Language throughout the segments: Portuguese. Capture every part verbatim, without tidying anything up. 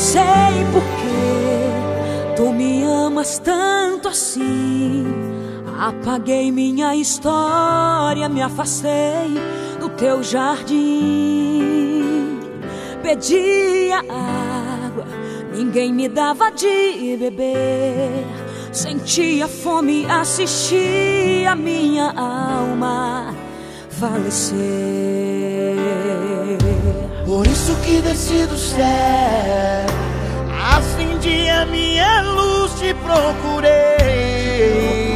sei por que tu me amas tanto assim. Apaguei minha história, me afastei do teu jardim. Pedia água, ninguém me dava de beber. Sentia fome, assistia a minha alma falecer. Por isso que desci do céu, acendi a minha luz, te procurei.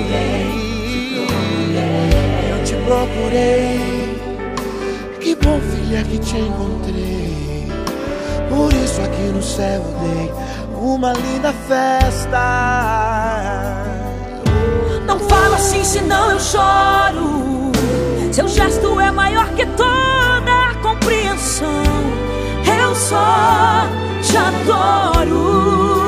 Eu te procurei. Que bom, filha, que te encontrei. Por isso aqui no céu eu dei uma linda festa. Não fala assim, senão eu choro. Seu gesto é maior que toda a compreensão. Eu só te adoro.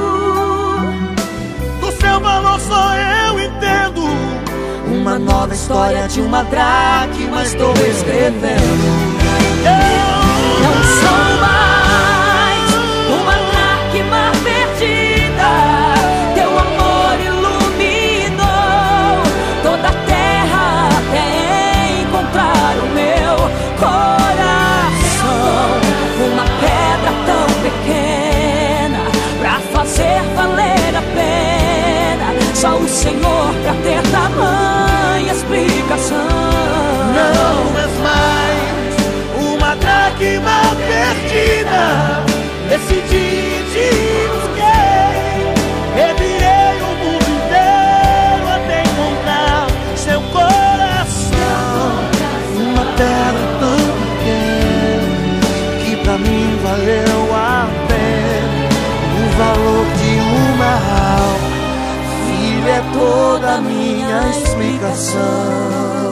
Do seu valor só eu entendo. Uma nova história de uma dracma estou escrevendo. Eu não sou mais uma dracma perdida. Teu amor iluminou toda a terra até encontrar o meu coração. Uma pedra tão pequena pra fazer valer a pena. Só o Senhor pra ter tamanha explicação. Não és mais uma dracma perdida. Decidi te busquei. Revirei o mundo inteiro até encontrar seu coração. Uma pedra tão pequena que pra mim valeu a pena. O valor de uma alma, filha, é toda a minha explicação.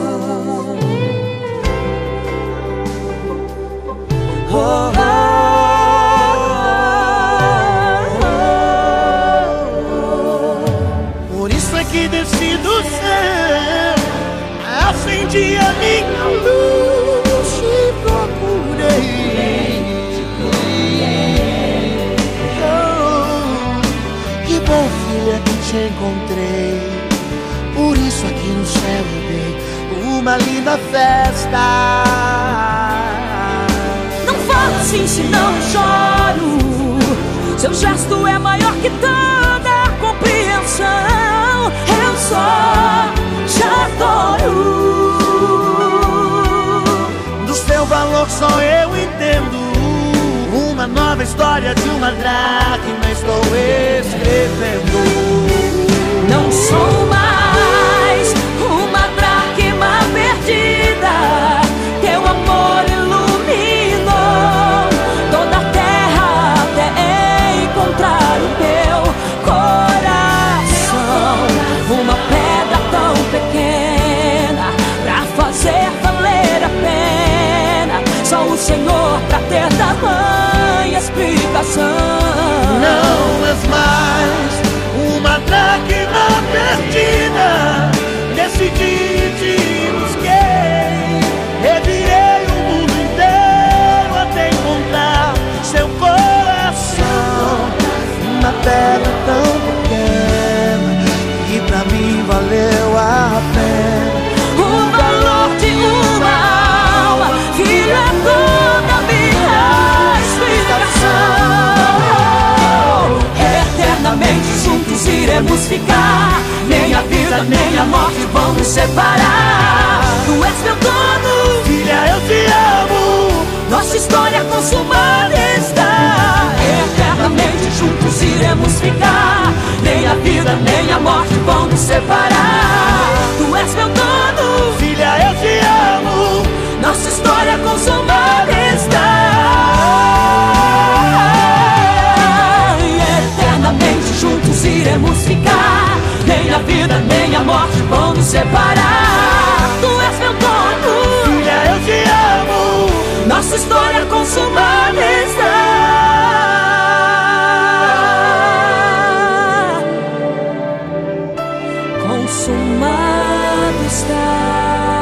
Oh, oh, oh, oh. Por isso é que desci do céu, acendi a minha luz, te procurei. Oh, que bom, filha, que te encontrei. Por isso aqui no céu eu dei uma linda festa. Assim, senão eu choro. Seu gesto é maior que toda a compreensão. Eu só te adoro. Do seu valor só eu entendo. Uma nova história de uma dracma estou escrevendo. Não sou mais uma dracma perdida. Teu amor encontrar o teu coração. Uma pedra tão pequena pra fazer valer a pena. Só o Senhor pra ter tamanha explicação. Não és mais uma dracma perdida. Decidi te busquei. Revirei o mundo inteiro até encontrar seu coração. Uma pedra tão pequena que pra mim valeu a pena. O valor de uma alma, filho, é toda a minha explicação. Eternamente juntos iremos ficar. Nem a vida nem a morte vão nos separar. Tu és meu dono, filha, eu te amo. Nossa história consumada está. Eternamente juntos iremos ficar. Nem a vida nem a morte vão nos separar. Tu és meu dono, filha, eu te amo. Nossa história consumada está. Eternamente juntos iremos ficar. Nem a vida nem a morte vão nos separar. Tu és meu dono, filha, eu te amo. Nossa história consumada está. Consumado está.